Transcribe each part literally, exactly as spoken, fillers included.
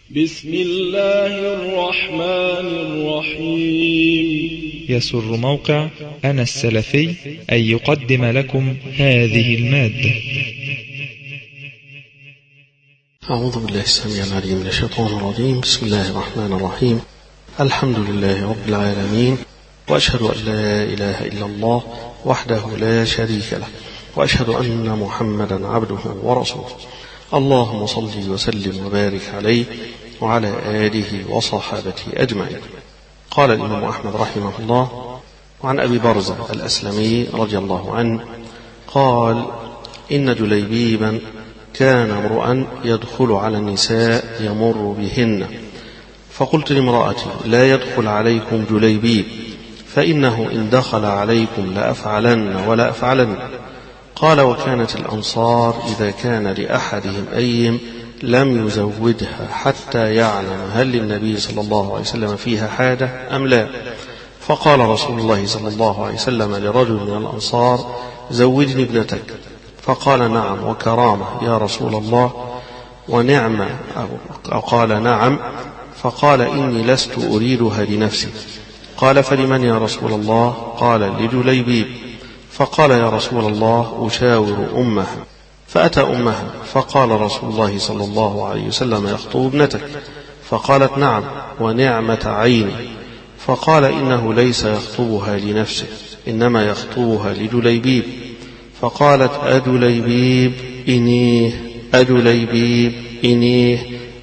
بسم الله الرحمن الرحيم. يسر موقع أنا السلفي أن يقدم لكم هذه المادة. أعوذ بالله السميع العليم من الشيطان الرجيم. بسم الله الرحمن الرحيم. الحمد لله رب العالمين، وأشهد أن لا إله إلا الله وحده لا شريك له، وأشهد أن محمدا عبده ورسوله. اللهم صل وسلم وبارك عليه وعلى آله وصحابته أجمعين. قال الإمام أحمد رحمه الله وعن أبي برزة الأسلمي رضي الله عنه قال: إن جليبيبا كان امرؤا يدخل على النساء يمر بهن، فقلت لامرأتي: لا يدخل عليكم جليبيب، فإنه إن دخل عليكم لأفعلن ولا أفعلن. قال: وكانت الأنصار إذا كان لأحدهم أيم لم يزودها حتى يعلم هل للنبي صلى الله عليه وسلم فيها حاجة أم لا. فقال رسول الله صلى الله عليه وسلم لرجل من الأنصار: زوجني ابنتك. فقال: نعم وكرامة يا رسول الله ونعمة، أو قال: نعم. فقال: إني لست أريدها لنفسي. قال: فلمن يا رسول الله؟ قال: لجليبيب. فقال: يا رسول الله أشاور أمها. فأتى أمها فقال رسول الله صلى الله عليه وسلم: يخطب ابنتك. فقالت: نعم ونعمة عيني. فقال: إنه ليس يخطبها لنفسه، إنما يخطبها لجليبيب. فقالت: أجليبيب إنيه، أجليبيب إنيه،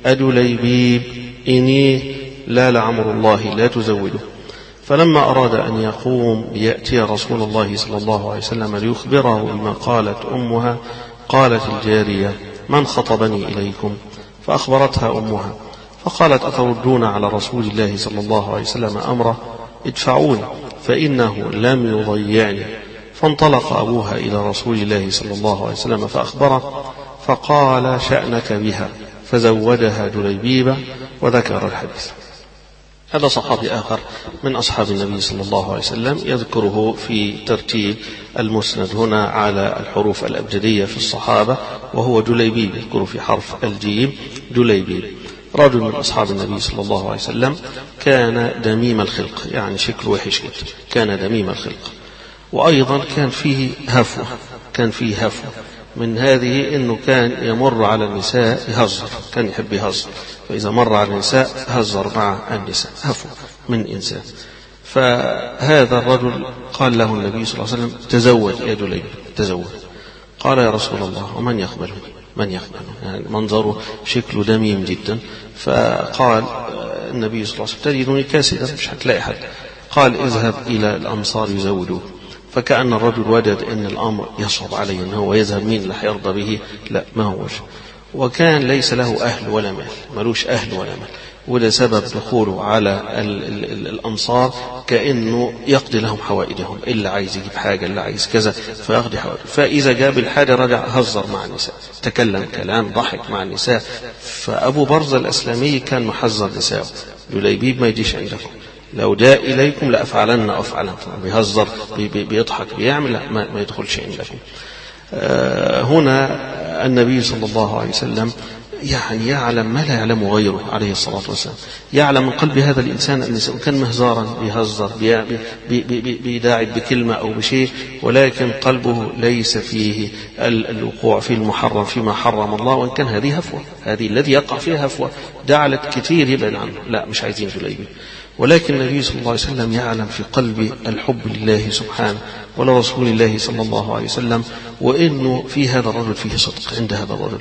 أجليبيب إنيه، لا لعمر الله لا تزوده. فلما أراد أن يقوم ليأتي رسول الله صلى الله عليه وسلم ليخبره بما قالت أمها، قالت الجارية: من خطبني إليكم؟ فأخبرتها أمها فقالت: أتردون على رسول الله صلى الله عليه وسلم أمره؟ ادفعوني فإنه لم يضيعني. فانطلق أبوها إلى رسول الله صلى الله عليه وسلم فأخبره، فقال: شأنك بها، فزوجها جليبيبة، وذكر الحديث. هذا صحابي آخر من أصحاب النبي صلى الله عليه وسلم يذكره في ترتيب المسند هنا على الحروف الأبجدية في الصحابة، وهو جليبيب، يذكر في حرف الجيم جليبيب. رجل من أصحاب النبي صلى الله عليه وسلم كان دميم الخلق، يعني شكله وحش جدا، كان دميم الخلق، وأيضا كان فيه هفوة، كان فيه هفوة من هذه أنه كان يمر على النساء يهزر، كان يحب يهزر، فإذا مر على النساء هزر مع النساء، هفوة من إنسان. فهذا الرجل قال له النبي صلى الله عليه وسلم: تزوج يا جليب، تزوج. قال: يا رسول الله ومن يقبلني؟ من يقبلني؟ يعني منظره شكله دميم جدا. فقال النبي صلى الله عليه وسلم: تجدني كاسدا، مش هتلاقي حد. قال: اذهب إلى الأنصار يزوجوه. فكأن الرجل وجد أن الأمر يصعب عليه، أنه هو يذهب، مين اللي هيرضى به؟ لا، ما هوش. وكان ليس له أهل ولا مال، ملوش أهل ولا مال، وده سبب دخوله على ال ال ال الأنصار كأنه يقضي لهم حوائجهم، إلا عايز يجيب حاجة، إلا عايز كذا، فيقضي حوائجه. فإذا جاب الحاجة رجع هزر مع النساء، تكلم كلام، ضحك مع النساء. فأبو برزة الأسلمي كان محذر نساءه: جليبيب ما يجيش عندكم، لو جاء إليكم لأفعلن أو أفعلن. بيهزر، بي بي بيضحك، بيعمل، لا، ما, ما يدخلش عندكم. آه هنا النبي صلى الله عليه وسلم يعني يعلم ما لا يعلم غيره عليه الصلاة والسلام، يعلم من قلب هذا الإنسان أن كان مهزارا، بيهزر، بيداعب بكلمة أو بشيء، ولكن قلبه ليس فيه الوقوع في المحرم فيما حرم الله. وإن كان هذه هفوة، هذه الذي يقع فيها هفوة جعلت كثير يبعد عنه، لا، مش عايزين جليبيب. ولكن النبي صلى الله عليه وسلم يعلم في قلب الحب لله سبحانه ولرسول الله صلى الله عليه وسلم، وإنه في هذا الرجل فيه صدق عند هذا الرجل.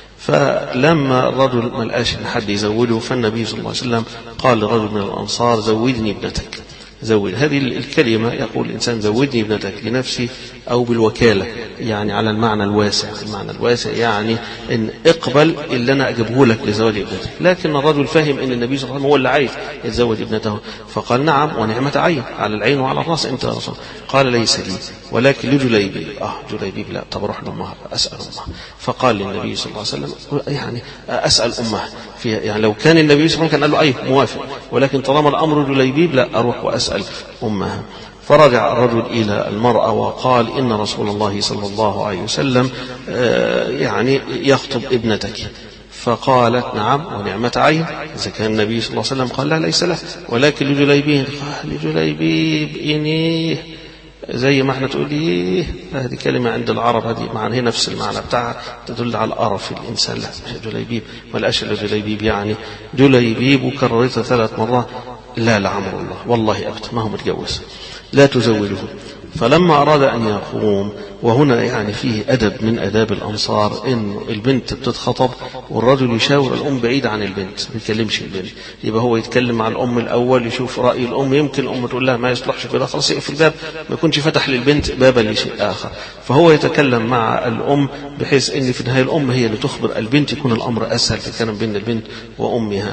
فلما الرجل ما لقاش ان حد يزوجه، فالنبي صلى الله عليه وسلم قال لرجل من الأنصار: زوجني ابنتك. زوج، هذه الكلمة يقول الإنسان: زوجني ابنتك لنفسي أو بالوكالة، يعني على المعنى الواسع. المعنى الواسع يعني إن اقبل اللي أنا أجيبه لك لزواج ابنتك. لكن الرجل فهم أن النبي صلى الله عليه وسلم هو اللي عايز يتزوج ابنته، فقال: نعم ونعمة عين، على العين وعلى الرأس أنت يا رسول. قال: ليس لي ولكن لجليبيب. آه جليبيب لا، طب روح لأمها أسأل أمها. فقال للنبي صلى الله عليه وسلم: يعني أسأل أمها في، يعني لو كان النبي صلى الله عليه وسلم كان قال له: أيه موافق، ولكن طالما الأمر جليبيب لا، أروح وأسأل أمها. فرجع الرجل إلى المرأة وقال: إن رسول الله صلى الله عليه وسلم يعني يخطب ابنتك. فقالت نعم ونعمة عين. إذا كان النبي صلى الله عليه وسلم قال لا ليس له، ولكن لجليبيب قال لجليبيب إنيه، زي ما احنا تقول ايه، هذه كلمة عند العرب هذه معنى هي نفس المعنى بتاعها، تدل على القرف الإنسان. لا جليبيب ولا أشل جليبيب يعني جليبيب، وكررتها ثلاث مرات. لا لعمر الله والله أبدا ما هو متجوز، لا تزوجه. فلما أراد أن يقوم، وهنا يعني فيه أدب من أداب الأنصار، إن البنت بتتخطب والرجل يشاور الأم بعيد عن البنت، ما يتكلمش البنت، يبقى هو يتكلم مع الأم الأول يشوف رأي الأم، يمكن الأم تقول لها ما يصلحش كده خلاص يقفل الباب، ما يكونش فتح للبنت بابا لشيء آخر. فهو يتكلم مع الأم بحيث إن في النهاية الأم هي اللي تخبر البنت، يكون الأمر أسهل في الكلام بين البنت وأمها.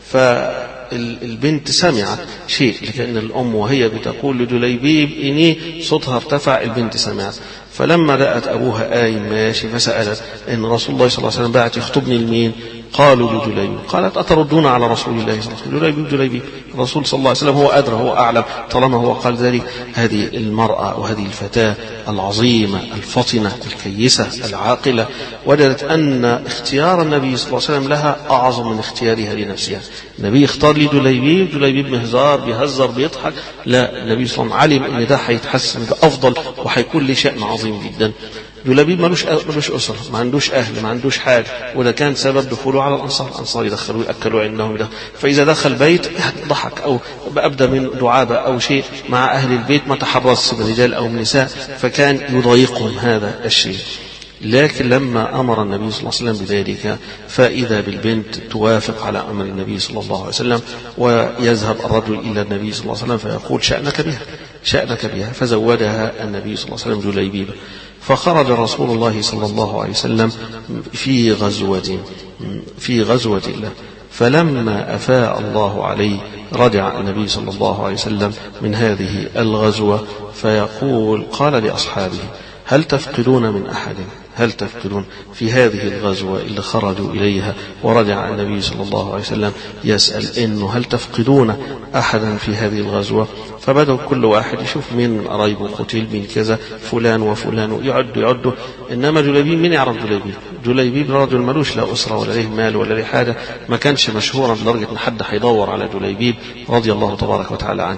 فالبنت سمعت شيء، لكن الأم وهي بتقول لجليبيب إني صوتها ارتفع، البنت سمعت. فلما رأت أبوها قايم ماشي فسألت إن رسول الله صلى الله عليه وسلم بعت يخطبني لمين؟ قالوا لجليبيب. قالت أتردون على رسول الله صلى الله عليه وسلم؟ جليبيب جليبيب الرسول صلى الله عليه وسلم هو أدرى هو أعلم، طالما هو قال ذلك. هذه المرأة وهذه الفتاة العظيمة الفطنة الكيسة العاقلة وجدت أن اختيار النبي صلى الله عليه وسلم لها أعظم من اختيارها لنفسها. النبي اختار لي جليبيب، جليبيب مهزار بيهزر بيضحك، لا النبي صلى الله عليه وسلم علم أن ده هيتحسن ده أفضل وهيكون له شأن عظيم جدا. جليبيب ملوش ملوش أسرة، ما عندوش أهل، ما عندوش حاجة، وده كان سبب دخوله على الأنصار. الأنصار يدخلوا يأكلوا عندهم ده، فإذا دخل بيت ضحك أو أبدأ من دعابة أو شيء مع أهل البيت، ما تحرص برجال أو نساء، فكان يضايقهم هذا الشيء. لكن لما أمر النبي صلى الله عليه وسلم بذلك، فإذا بالبنت توافق على أمر النبي صلى الله عليه وسلم، ويذهب الرجل إلى النبي صلى الله عليه وسلم فيقول شأنك بها شأنك بها، فزودها النبي صلى الله عليه وسلم جليبيب. فخرج رسول الله صلى الله عليه وسلم في غزوة في غزوة الله، فلما أفاء الله عليه رجع النبي صلى الله عليه وسلم من هذه الغزوة فيقول قال لأصحابه هل تفقدون من أحد؟ هل تفقدون في هذه الغزوة اللي خرجوا إليها ورجع النبي صلى الله عليه وسلم يسأل إنه هل تفقدون أحدا في هذه الغزوة؟ فبدأوا كل واحد يشوف مين من قرايبه قتل، من كذا فلان وفلان، يعدوا يعدوا. إنما جليبيب مين يعرف جليبيب؟ جليبيب رجل ملوش لا أسرة ولا له مال ولا له حاجة، ما كانش مشهورا لدرجة أن حد هيدور على جليبيب رضي الله تبارك وتعالى عنه.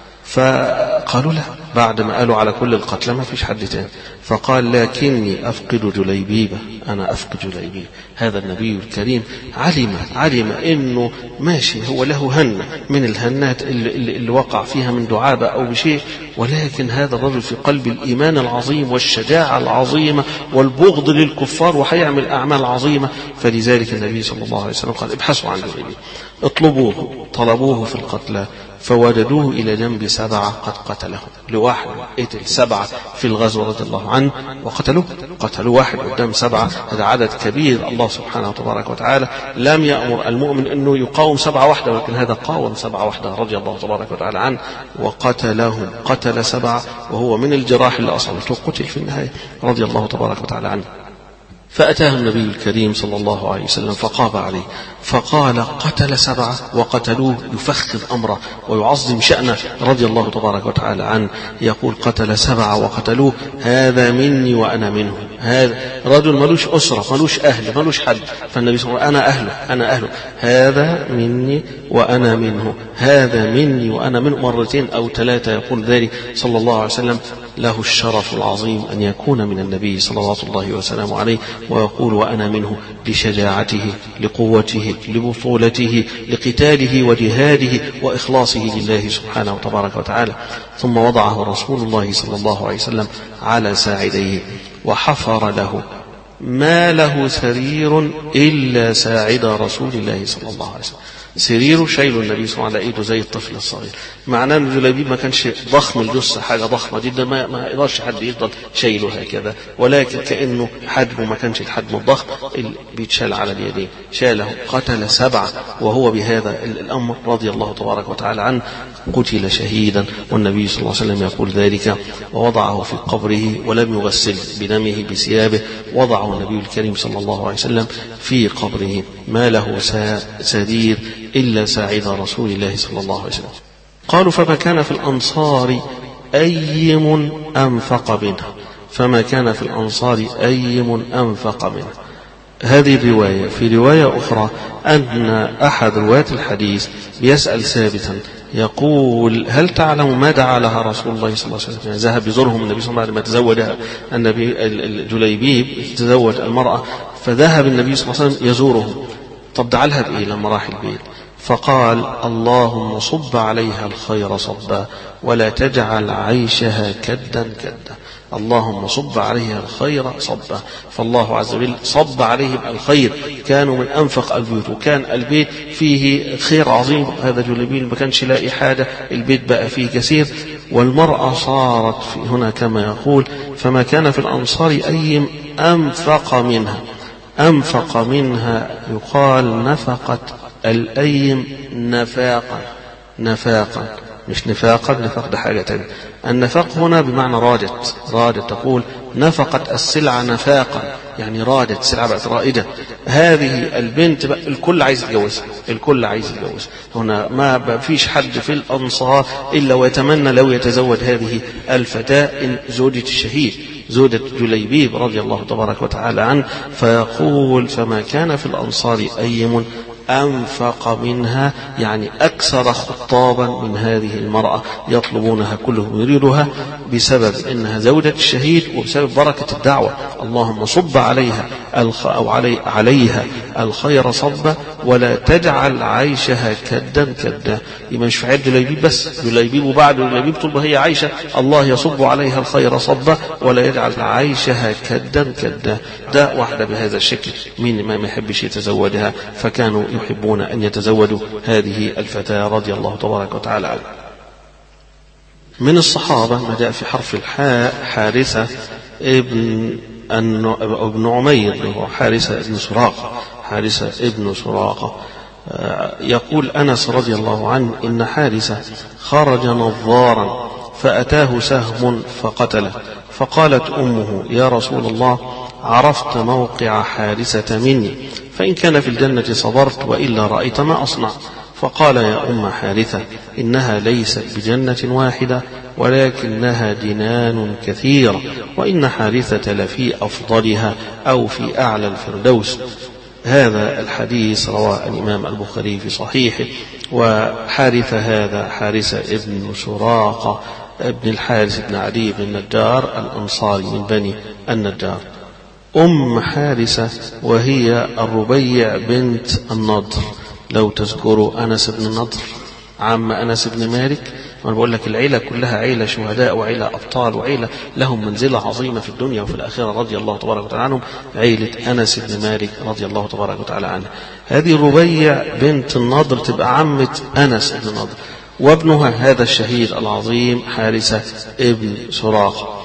فقالوا له بعد ما قالوا على كل القتلى ما فيش حد تاني، فقال لكني أفقد جليبيب، أنا أفقد جليبيب. هذا النبي الكريم علم علم إنه ماشي هو له هنة من الهنات اللي, اللي وقع فيها من دعابة أو بشيء، ولكن هذا الرجل في قلب الإيمان العظيم والشجاعة العظيمة والبغض للكفار وحيعمل أعمال عظيمة. فلذلك النبي صلى الله عليه وسلم قال ابحثوا عن جليبيب، اطلبوه، طلبوه في القتلى فوجدوه إلى جنب سبعة قد قتلهم. لواحد قتل سبعة في الغزوة رضي الله عنه وقتلوه، قتلوا واحد قدام سبعة، هذا عدد كبير. الله سبحانه وتبارك وتعالى لم يأمر المؤمن أنه يقاوم سبعة وحده، ولكن هذا قاوم سبعة وحده رضي الله تبارك وتعالى عنه وقتلهم، قتل سبعة وهو من الجراح اللي أصابته قتل في النهاية رضي الله تبارك وتعالى عنه. فأتاه النبي الكريم صلى الله عليه وسلم فقاب عليه فقال قتل سبعة وقتلوه، يفخذ أمره ويعظم شأنه رضي الله تبارك وتعالى عنه، يقول قتل سبعة وقتلوه هذا مني وأنا منه. هذا رجل ملوش أسرة ملوش أهل ملوش حد، فالنبي صلى الله عليه وسلم أنا أهله أنا أهله هذا مني وأنا منه، هذا مني وأنا منه مرتين أو ثلاثة يقول ذلك صلى الله عليه وسلم. له الشرف العظيم أن يكون من النبي صلوات الله وسلامه عليه ويقول وأنا منه، لشجاعته لقوته لبطولته لقتاله وجهاده وإخلاصه لله سبحانه وتبارك وتعالى. ثم وضعه رسول الله صلى الله عليه وسلم على ساعديه وحفر له، ما له سرير إلا ساعد رسول الله صلى الله عليه وسلم. سريره شايله النبي صلى الله عليه وسلم على ايده زي الطفل الصغير، معناه ان جليبيب ما كانش ضخم الجثه حاجه ضخمه جدا، ما ما يقدرش حد يفضل شايله هكذا، ولكن كانه حجمه ما كانش الحجم الضخم اللي بيتشال على اليدين، شاله. قتل سبعه وهو بهذا الامر رضي الله تبارك وتعالى عنه قتل شهيدا، والنبي صلى الله عليه وسلم يقول ذلك ووضعه في قبره ولم يغسل بدمه بثيابه، وضعه النبي الكريم صلى الله عليه وسلم في قبره، ما له سرير إلا ساعد رسول الله صلى الله عليه وسلم. قالوا فما كان في الأنصار أيم أنفق منه، فما كان في الأنصار أيم أنفق منه. هذه رواية. في رواية أخرى أن أحد رواة الحديث يسأل ثابتا يقول هل تعلم ما دعا لها رسول الله صلى الله عليه وسلم؟ يعني ذهب يزورهم النبي صلى الله عليه وسلم بعد ما تزوج النبي جليبيب، تزوج المرأة، فذهب النبي صلى الله عليه وسلم يزورهم. طب دعا لها بإيه لما راح البيت؟ فقال اللهم صب عليها الخير صبا ولا تجعل عيشها كدا كدا. اللهم صب عليها الخير صبا. فالله عز وجل صب عليهم الخير، كانوا من أنفق البيوت، وكان البيت فيه خير عظيم. هذا جليبيب ما كانش لاقي حاجة، البيت بقى فيه كثير. والمرأة صارت في هنا كما يقول فما كان في الأنصار أيم أنفق منها. أنفق منها يقال نفقت الأيم نفاقا، نفاقا مش نفاقا، نفاق ده حاجة تانية. النفاق هنا بمعنى رادت، رادت تقول نفقت السلعة نفاقا، يعني رادت السلعة بقت رائدة. هذه البنت بقى الكل عايز يتجوزها، الكل عايز يتجوزها. هنا ما فيش حد في الأنصار إلا ويتمنى لو يتزوج هذه الفتاة إن زوجة الشهيد، زوجة جليبيب رضي الله تبارك وتعالى عنه. فيقول فما كان في الأنصار أيم أنفق منها، يعني أكثر خطابا من هذه المرأة، يطلبونها كلهم يريدها بسبب إنها زوجة الشهيد وبسبب بركة الدعوة. اللهم صب عليها الخ... أو علي... عليها الخير صبا ولا تجعل عيشها كدا كدا. يبقى مش في عيد جليبيب بس، جليبيب وبعد جليبيب طول ما هي عايشة الله يصب عليها الخير صبا ولا يجعل عيشها كدا كدا. ده واحدة بهذا الشكل، مين ما يحبش يتزوجها؟ فكانوا يحبون أن يتزوجوا هذه الفتاة رضي الله تبارك وتعالى عنها. من الصحابة ما جاء في حرف الحاء حارثة ابن ابن عمير، حارثة ابن سراقة، حارثة ابن سراقة. يقول أنس رضي الله عنه إن حارثة خرج نظارا فأتاه سهم فقتله، فقالت أمه يا رسول الله عرفت موقع حارثة مني، فإن كان في الجنة صبرت وإلا رأيت ما أصنع. فقال يا أم حارثة إنها ليست بجنة واحدة ولكنها جنان كثيرة، وإن حارثة لفي أفضلها أو في أعلى الفردوس. هذا الحديث رواه الإمام البخاري في صحيحه. وحارثة هذا حارثة ابن سراقة ابن الحارث بن علي بن النجار الأنصاري من بني النجار. أم حارثة وهي الربيع بنت النضر، لو تذكروا أنس بن النضر عم أنس بن مالك. وأنا بقول لك العيلة كلها عيلة شهداء وعيلة أبطال وعيلة لهم منزلة عظيمة في الدنيا وفي الآخرة رضي الله تبارك وتعالى عنهم، عيلة أنس بن مالك رضي الله تبارك وتعالى عنه. هذه الربيع بنت النضر تبقى عمة أنس بن النضر، وابنها هذا الشهيد العظيم حارثة ابن سراقة.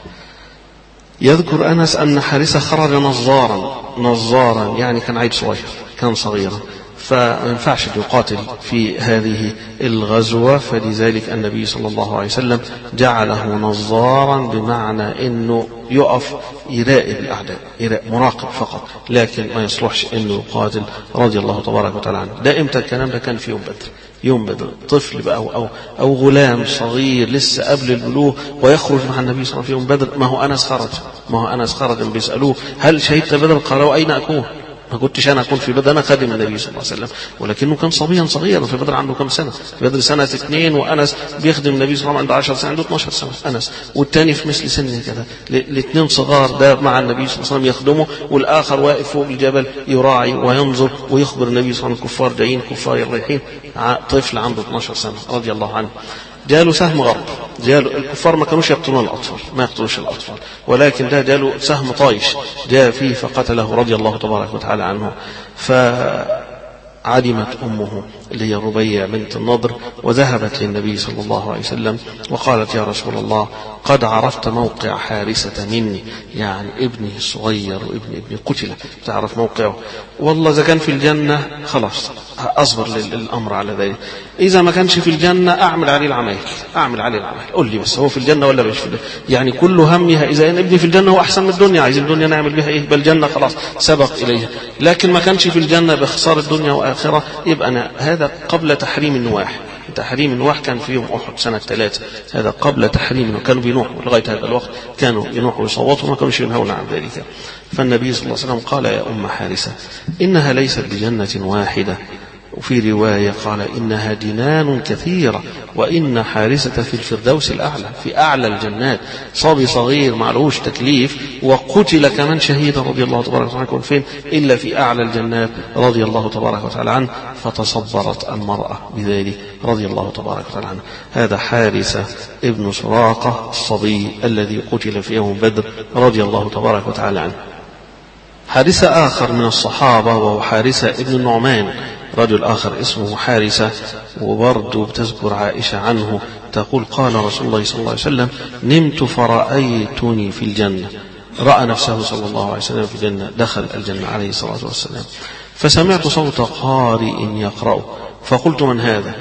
يذكر أنس أن حارثة خرج نظارا، نظارا يعني كان عيل صغير، كان صغيرا، فما ينفعش يقاتل في هذه الغزوة، فلذلك النبي صلى الله عليه وسلم جعله نظارا بمعنى أنه يقف يراقب الأعداء، يراقب مراقب فقط، لكن ما يصلحش أنه يقاتل رضي الله تبارك وتعالى عنه. ده إمتى الكلام ده؟ كان في يوم بدر، يوم بدر طفل بقى أو, أو, أو غلام صغير لسه قبل البلوغ ويخرج مع النبي صلى الله عليه وسلم في يوم بدر. ما هو أنس خرج، ما هو أنس خرج بيسألوه هل شهدت بدر؟ قالوا أين أكون؟ ما كنتش أنا أكون في بدر، أنا خادم النبي صلى الله عليه وسلم، ولكنه كان صبيا صغيرا. في بدر عنده كم سنة؟ في بدر سنة اثنين، وأنس بيخدم النبي صلى الله عليه وسلم عنده عشر سنة، عنده اثناشر سنة أنس، والثاني في مثل سنه كذا، الاثنين صغار، ده مع النبي صلى الله عليه وسلم يخدمه، والآخر واقف فوق الجبل يراعي وينظر ويخبر النبي صلى الله عليه وسلم الكفار جايين، كفار رايحين. طفل عنده اثناشر سنة رضي الله عنه. جاله سهم غرب، جاله الكفار ما كانوش يقتلون الأطفال، ما يقتلوش الأطفال، ولكن ده جاله سهم طايش جاء فيه فقتله رضي الله تبارك وتعالى عنه. فعلمت أمه اللي هي ربيع بنت النضر وذهبت للنبي صلى الله عليه وسلم وقالت يا رسول الله قد عرفت موقع حارثة مني، يعني ابني الصغير وابن ابني قتل، تعرف موقعه، والله إذا كان في الجنة خلاص أصبر للأمر على ذلك، إذا ما كانش في الجنة أعمل عليه العمل، أعمل عليه العمل، قل لي بس هو في الجنة ولا مش في الجنة؟ يعني كل همها إذا إن ابني في الجنة هو أحسن من الدنيا، عايز الدنيا نعمل بها إيه؟ بل الجنة خلاص سبق إليها، لكن ما كانش في الجنة بخسار الدنيا وآخرة، يبقى أنا هذا قبل تحريم النواح، تحريم نوح كان في يوم أحد سنة ثلاثة، هذا قبل تحريم، وكانوا بينوحوا لغاية هذا الوقت كانوا ينوحوا ويصوتوا وما كانوا ينهون عن ذلك. فالنبي صلى الله عليه وسلم قال يا أم حارثة إنها ليست بجنة واحدة، وفي رواية قال إنها جنان كثيرة وإن حارثة في الفردوس الأعلى، في أعلى الجنات، صبي صغير معلوش تكليف وقتل كمان شهيدا رضي الله تبارك وتعالى عنه، فين إلا في أعلى الجنات رضي الله تبارك وتعالى عنه. فتصبرت المرأة بذلك رضي الله تبارك وتعالى عنه. هذا حارثة ابن سراقة الصبي الذي قتل في يوم بدر رضي الله تبارك وتعالى عنه. حارثة آخر من الصحابة وهو حارثة ابن النعمان، رجل آخر اسمه حارثة، وبرضه بتذكر عائشة عنه تقول قال رسول الله صلى الله عليه وسلم نمت فرأيتني في الجنة، رأى نفسه صلى الله عليه وسلم في الجنة، دخل الجنة عليه الصلاة والسلام، فسمعت صوت قارئ يقرأ فقلت من هذا؟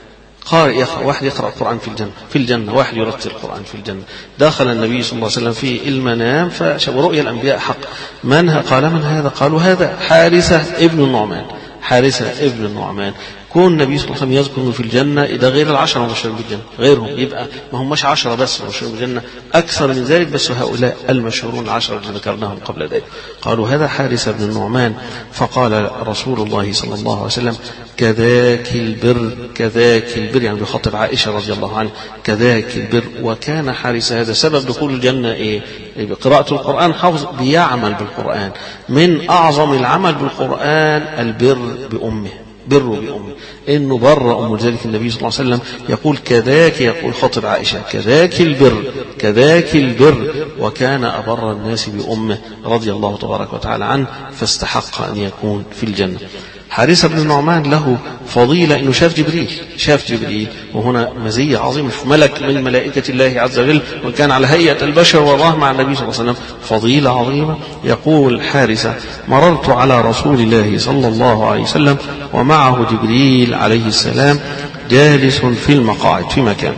قارئ يقرأ، واحد يقرأ القرآن في الجنة، في الجنة واحد يرتل القرآن في الجنة. دخل النبي صلى الله عليه وسلم في المنام ورؤيا الأنبياء حق. من قال من هذا؟ قالوا هذا حارثة ابن النعمان، حارثة ابن النعمان. كون النبي صلى الله عليه وسلم يذكر في الجنة إذا غير العشرة مبشرين بالجنة، غيرهم يبقى ما هم مش عشرة بس مبشرين بالجنة، أكثر من ذلك، بس هؤلاء المشهورون العشرة الذين ذكرناهم قبل ذلك. قالوا هذا حارثة بن النعمان. فقال رسول الله صلى الله عليه وسلم كذاك البر، كذاك البر، يعني بخاطب عائشة رضي الله عنها، كذاك البر. وكان حارثة هذا سبب دخول الجنة إيه؟ قراءة القرآن، حفظ، بيعمل بالقرآن. من أعظم العمل بالقرآن البر بأمه، بر بأمه، إنه بر أم. ذلك النبي صلى الله عليه وسلم يقول كذاك، يقول خطب عائشة كذاك البر، كذاك البر. وكان أبر الناس بأمه رضي الله تبارك وتعالى عنه، فاستحق أن يكون في الجنة. حارثة بن النعمان له فضيلة إنه شاف جبريل، شاف جبريل، وهنا مزية عظيمة، ملك من ملائكة الله عز وجل، وكان على هيئة البشر والله مع النبي صلى الله عليه وسلم، فضيلة عظيمة. يقول حارثة مررت على رسول الله صلى الله عليه وسلم ومعه جبريل عليه السلام جالس في المقاعد في مكان،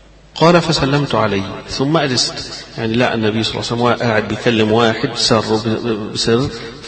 قال فسلمت عليه ثم أجلست، يعني لا النبي صلى الله عليه وسلم قاعد بيكلم واحد سر بسر،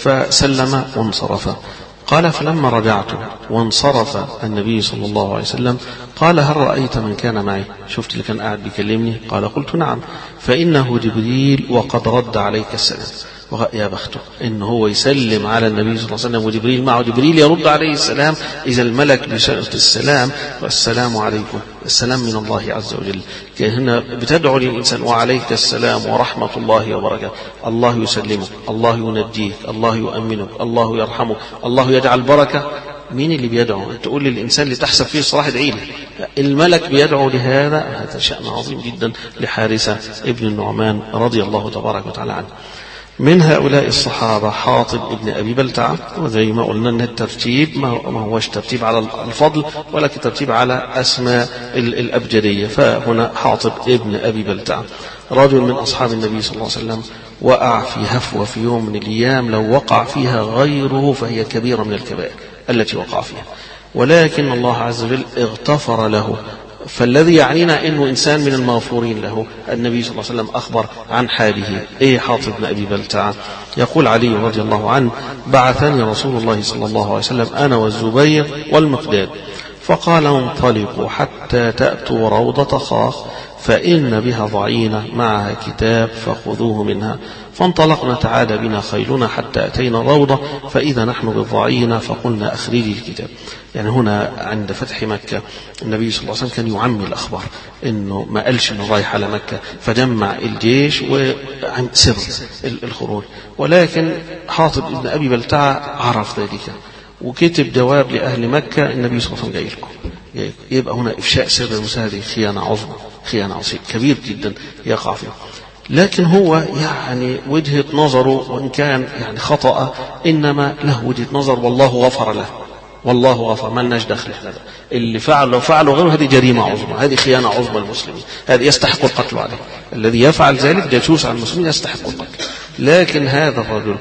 فسلم وانصرف. قال فلما رجعت وانصرف النبي صلى الله عليه وسلم قال هل رأيت من كان معي؟ شفت اللي كان قاعد بيكلمني؟ قال قلت نعم، فإنه جبريل وقد رد عليك السلام. يا بخته إنه هو يسلم على النبي صلى الله عليه وسلم وجبريل معه، جبريل يرد عليه السلام. إذا الملك بشأن السلام والسلام عليكم، السلام من الله عز وجل. هنا بتدعو للإنسان وعليك السلام ورحمة الله وبركاته، الله يسلمك، الله ينجيك، الله يؤمنك، الله يرحمك، الله يجعل بركة. مين اللي بيدعو؟ تقول للإنسان اللي تحسب فيه الصلاح ادعي له، الملك بيدعو لهذا. هذا شأن عظيم جدا لحارثة ابن النعمان رضي الله تبارك وتعالى عنه. من هؤلاء الصحابة حاطب ابن أبي بلتعة، وزي ما قلنا أن الترتيب ما هوش ترتيب على الفضل ولكن ترتيب على أسماء الأبجدية. فهنا حاطب ابن أبي بلتعة رجل من أصحاب النبي صلى الله عليه وسلم، وقع في هفوة في يوم من الأيام لو وقع فيها غيره فهي كبيرة من الكبائر التي وقع فيها، ولكن الله عز وجل اغتفر له. فالذي يعنينا انه انسان من المغفورين له. النبي صلى الله عليه وسلم اخبر عن حاله. ايه حاطب بن ابي بلتعة؟ يقول علي رضي الله عنه بعثني رسول الله صلى الله عليه وسلم انا والزبير والمقداد، فقال انطلقوا حتى تأتوا روضة خاخ فإن بها ضعينة معها كتاب فخذوه منها. فانطلقنا تعالى بنا خيلنا حتى أتينا الروضة فإذا نحن بالضعينة فقلنا أخرجي الكتاب. يعني هنا عند فتح مكة النبي صلى الله عليه وسلم كان يعمي الأخبار، إنه ما قالش إنه رايح على مكة، فجمع الجيش وعن سر الخروج. ولكن حاطب ابن أبي بلتعة عرف ذلك وكتب جواب لأهل مكة النبي صلى الله عليه وسلم جاي لكم. يبقى هنا إفشاء سر المساعدة خيانة عظمى، خيانة عظيم كبير جدا يقع فيه. لكن هو يعني وجهة نظره وإن كان يعني خطأ إنما له وجهة نظر والله غفر له، والله غفر، ما لناش دخل احنا. اللي فعل لو فعلوا غيره هذه جريمة عظمى، هذه خيانة عظمى المسلمين، هذا يستحق القتل عليه. الذي يفعل ذلك جاسوس على المسلمين يستحق القتل. لكن هذا الرجل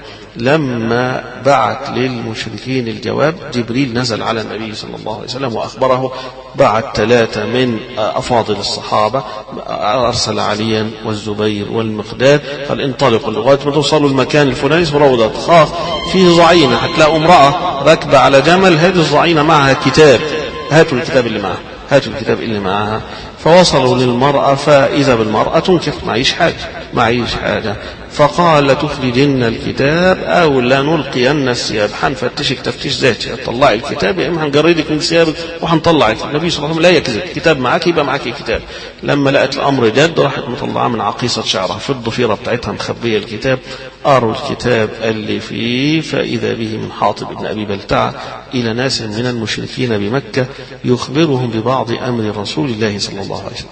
لما بعت للمشركين الجواب جبريل نزل على النبي صلى الله عليه وسلم وأخبره، بعت ثلاثة من أفاضل الصحابة، أرسل عليا والزبير والمقداد قال انطلقوا لغاية ما توصلوا المكان الفلاني اسمه روضة خاخ فيه ضعينة، هتلاقوا امرأة راكبة على جمل، هذه الضعينة معها كتاب، هاتوا الكتاب اللي معها، هاتوا الكتاب اللي معها. فوصلوا للمرأة فإذا بالمرأة تنكر معيش حاجة معيش حاجة فقال تخرجن الكتاب أو لا نلقين الثياب، حنفتشك تفتيش ذاتي، طلعي الكتاب يا إما هنجردك من ثيابك وهنطلعك. النبي صلى الله عليه وسلم لا يكذب، كتاب معاك يبقى معاك كتاب. لما لقت الأمر جد راحت مطلعة من عقيصة شعرها في الضفيرة بتاعتها مخبية الكتاب، قروا الكتاب اللي فيه فإذا به من حاطب بن أبي بلتعة إلى ناس من المشركين بمكة يخبرهم ببعض أمر رسول الله صلى الله عليه وسلم.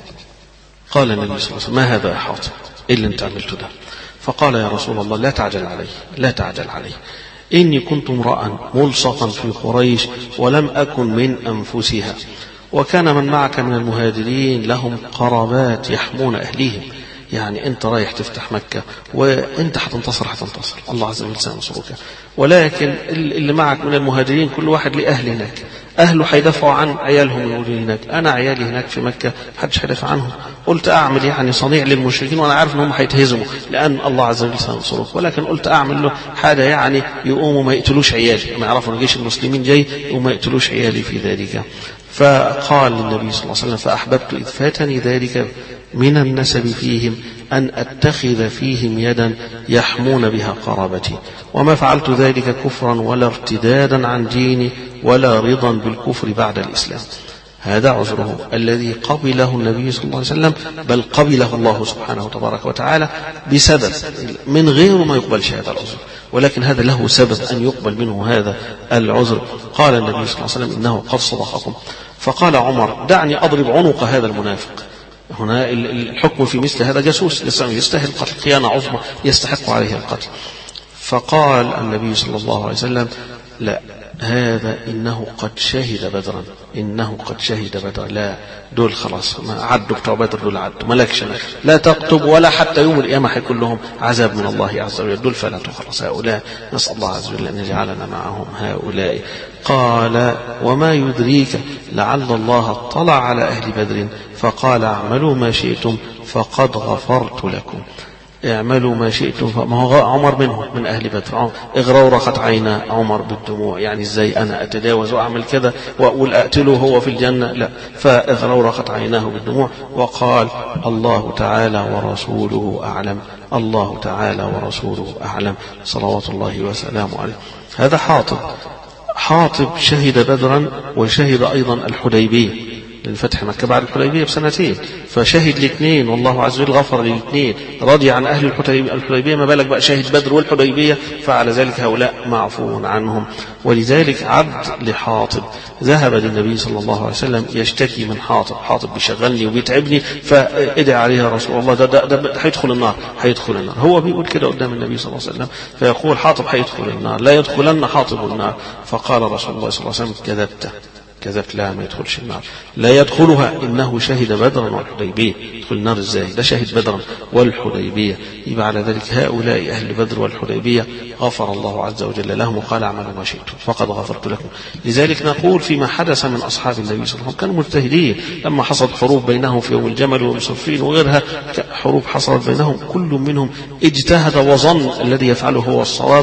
قال النبي صلى الله عليه وسلم ما هذا يا حاطب إيه اللي انت عملته ده؟ فقال يا رسول الله لا تعجل علي لا تعجل علي إني كنت امرأ ملصقا في قريش ولم أكن من أنفسها، وكان من معك من المهاجرين لهم قرابات يحمون أهليهم. يعني أنت رايح تفتح مكة وأنت هتنتصر هتنتصر الله عز وجل سينصرك، ولكن اللي معك من المهاجرين كل واحد لأهل هناك، أهله هيدافعوا عن عيالهم الموجودين هناك، أنا عيالي هناك في مكة محدش هيدافع عنهم. قلت أعمل يعني صنيع للمشركين وأنا عارف أنهم هيتهزموا لأن الله عز وجل سينصرك، ولكن قلت أعمل له حاجة يعني يقوموا ما يقتلوش عيالي، ما يعرفوا أن جيش المسلمين جاي وما يقتلوش عيالي في ذلك. فقال النبي صلى الله عليه وسلم فأحببت إذ فاتني ذلك من النسب فيهم أن أتخذ فيهم يدا يحمون بها قرابتي، وما فعلت ذلك كفرا ولا ارتدادا عن ديني ولا رضا بالكفر بعد الإسلام. هذا عذره الذي قبله النبي صلى الله عليه وسلم، بل قبله الله سبحانه وتبارك وتعالى بسبب من غيره ما يقبلش هذا العذر، ولكن هذا له سبب أن يقبل منه هذا العذر. قال النبي صلى الله عليه وسلم إنه قد صدقكم. فقال عمر دعني أضرب عنق هذا المنافق. هنا الحكم في مثل هذا جاسوس يستاهل القتل، خيانة عظمى يستحق عليه القتل. فقال النبي صلى الله عليه وسلم لا هذا إنه قد شهد بدرا إنه قد شهد بدرا لا دول خلاص ما عدوا بتوع بدر دول عدوا ملكش لا تكتب ولا حتى يوم القيامة هيكون لهم عذاب من الله عز وجل، دول فلتوا خلاص هؤلاء نسأل الله عز وجل أن يجعلنا معهم هؤلاء. قال وما يدريك لعل الله اطلع على أهل بدر فقال اعملوا ما شئتم فقد غفرت لكم. اعملوا ما شئتم، ما هو عمر منهم من أهل بدر، اغرورقت عينا عمر بالدموع، يعني ازاي أنا أتجاوز وأعمل كذا وأقول أقتله هو في الجنة؟ لا، فاغرورقت عيناه بالدموع وقال الله تعالى ورسوله أعلم الله تعالى ورسوله أعلم صلوات الله وسلامه عليه. هذا حاطب حاطب شهد بدرا وشهد أيضا الحديبية للفتح مكة بعد الحديبية بسنتين، فشهد الاثنين والله عز وجل غفر للاثنين، رضي عن أهل الحديبية ما بالك بقى شهد بدر والحديبية، فعلى ذلك هؤلاء معفو عنهم. ولذلك عبد لحاطب ذهب للنبي صلى الله عليه وسلم يشتكي من حاطب، حاطب بيشغلني وبيتعبني فادعي عليها رسول الله، ده ده ده هيدخل النار هيدخل النار. هو بيقول كده قدام النبي صلى الله عليه وسلم، فيقول حاطب هيدخل النار لا يدخلن حاطب النار. فقال رسول الله صلى الله عليه وسلم كذبت كذبت لا ما يدخلش النار، لا يدخلها إنه شهد بدرا والحديبية. يدخل النار ازاي؟ ده شهد بدرا والحديبية. يبقى على ذلك هؤلاء أهل بدر والحديبية غفر الله عز وجل لهم وقال اعملوا ما شئتم فقد غفرت لكم. لذلك نقول فيما حدث من أصحاب النبي صلى الله عليه وسلم كانوا مجتهدين، لما حصلت حروب بينهم في يوم الجمل والصفين وغيرها حروب حصلت بينهم كل منهم اجتهد وظن الذي يفعله هو الصواب،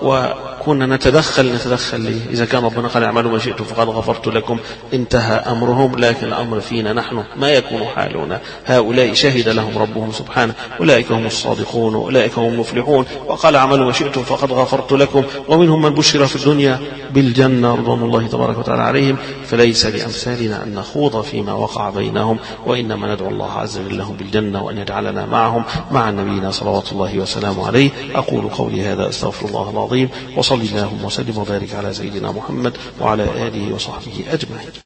وكنا نتدخل نتدخل ليه؟ إذا كان ربنا قال اعملوا ما شئتم فقد غفرت لكم انتهى أمرهم، لكن الأمر فينا نحن ما يكون حالنا. هؤلاء شهد لهم ربهم سبحانه أولئك هم الصادقون أولئك هم المفلحون، وقال اعملوا ما شئتم فقد غفرت لكم. ومنهم من بشر في الدنيا بالجنة رضوان الله تبارك وتعالى عليهم. فليس لأمثالنا أن نخوض فيما وقع بينهم، وإنما ندعو الله عز وجل لهم بالجنة وأن يجعلنا معهم مع نبينا صلوات الله وسلامه عليه. أقول قولي هذا أستغفر الله العظيم، وصلي اللهم وسلم وبارك على سيدنا محمد وعلى آله وصحبه أجمعين.